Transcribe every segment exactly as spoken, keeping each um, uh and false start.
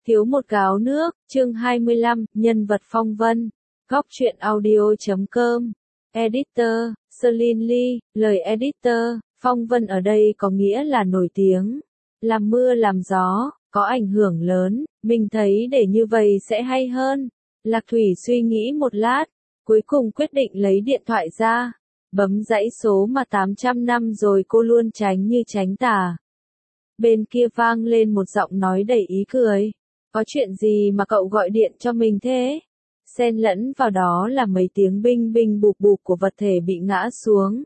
Thiếu một gáo nước, chương hai mươi lăm, nhân vật phong vân. Góc truyện audio chấm com. Editor, Celine Lee, lời editor, phong vân ở đây có nghĩa là nổi tiếng, làm mưa làm gió, có ảnh hưởng lớn, mình thấy để như vậy sẽ hay hơn. Lạc Thủy suy nghĩ một lát, cuối cùng quyết định lấy điện thoại ra, bấm dãy số mà tám trăm năm rồi cô luôn tránh như tránh tà. Bên kia vang lên một giọng nói đầy ý cười. Có chuyện gì mà cậu gọi điện cho mình thế? Xen lẫn vào đó là mấy tiếng binh binh bụp bụp của vật thể bị ngã xuống.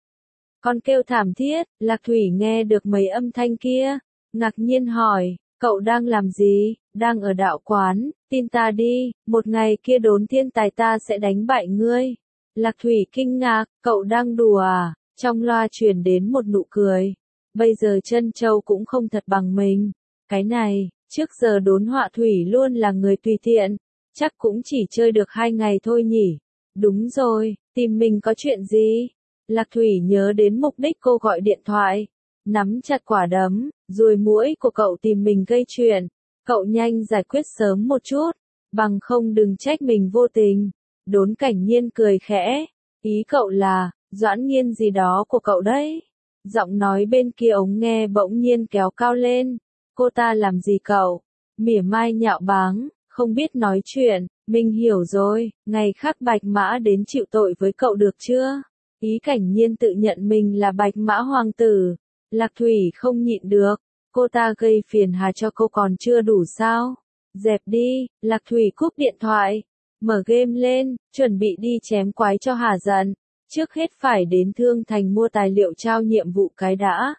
Con kêu thảm thiết, Lạc Thủy nghe được mấy âm thanh kia, ngạc nhiên hỏi, cậu đang làm gì? Đang ở đạo quán, tin ta đi, một ngày kia đốn thiên tài ta sẽ đánh bại ngươi. Lạc Thủy kinh ngạc, cậu đang đùa à? Trong loa truyền đến một nụ cười. Bây giờ Trân Châu cũng không thật bằng mình. Cái này, trước giờ đốn họa thủy luôn là người tùy tiện, chắc cũng chỉ chơi được hai ngày thôi nhỉ. Đúng rồi, tìm mình có chuyện gì? Lạc Thủy nhớ đến mục đích cô gọi điện thoại, nắm chặt quả đấm, ruồi muỗi của cậu tìm mình gây chuyện, cậu nhanh giải quyết sớm một chút, bằng không đừng trách mình vô tình. Đốn Cảnh Nhiên cười khẽ, ý cậu là, Doãn Nghiên gì đó của cậu đấy. Giọng nói bên kia ống nghe bỗng nhiên kéo cao lên. Cô ta làm gì cậu? Mỉa mai nhạo báng, không biết nói chuyện, mình hiểu rồi, ngày khác Bạch Mã đến chịu tội với cậu được chưa? Ý Cảnh Nhiên tự nhận mình là Bạch Mã hoàng tử. Lạc Thủy không nhịn được, cô ta gây phiền hà cho cô còn chưa đủ sao? Dẹp đi, Lạc Thủy cúp điện thoại, mở game lên, chuẩn bị đi chém quái cho hà giận. Trước hết phải đến Thương Thành mua tài liệu trao nhiệm vụ cái đã.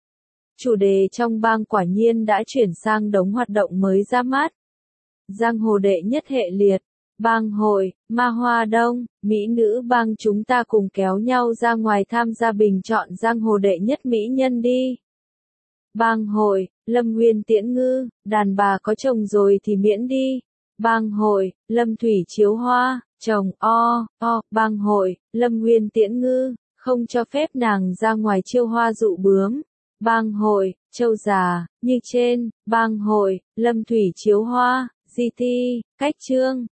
Chủ đề trong bang quả nhiên đã chuyển sang đống hoạt động mới ra mắt. Giang hồ đệ nhất hệ liệt, bang hội, ma hoa đông, mỹ nữ bang chúng ta cùng kéo nhau ra ngoài tham gia bình chọn giang hồ đệ nhất mỹ nhân đi. Bang hội, Lâm Nguyên Tiễn Ngư, đàn bà có chồng rồi thì miễn đi. Bang hội, Lâm Thủy Chiếu Hoa, chồng o, o, bang hội, Lâm Nguyên Tiễn Ngư, không cho phép nàng ra ngoài chiêu hoa dụ bướm. Bang hội, Châu Già, như trên, bang hội, Lâm Thủy Chiếu Hoa, gi ti, cách chương,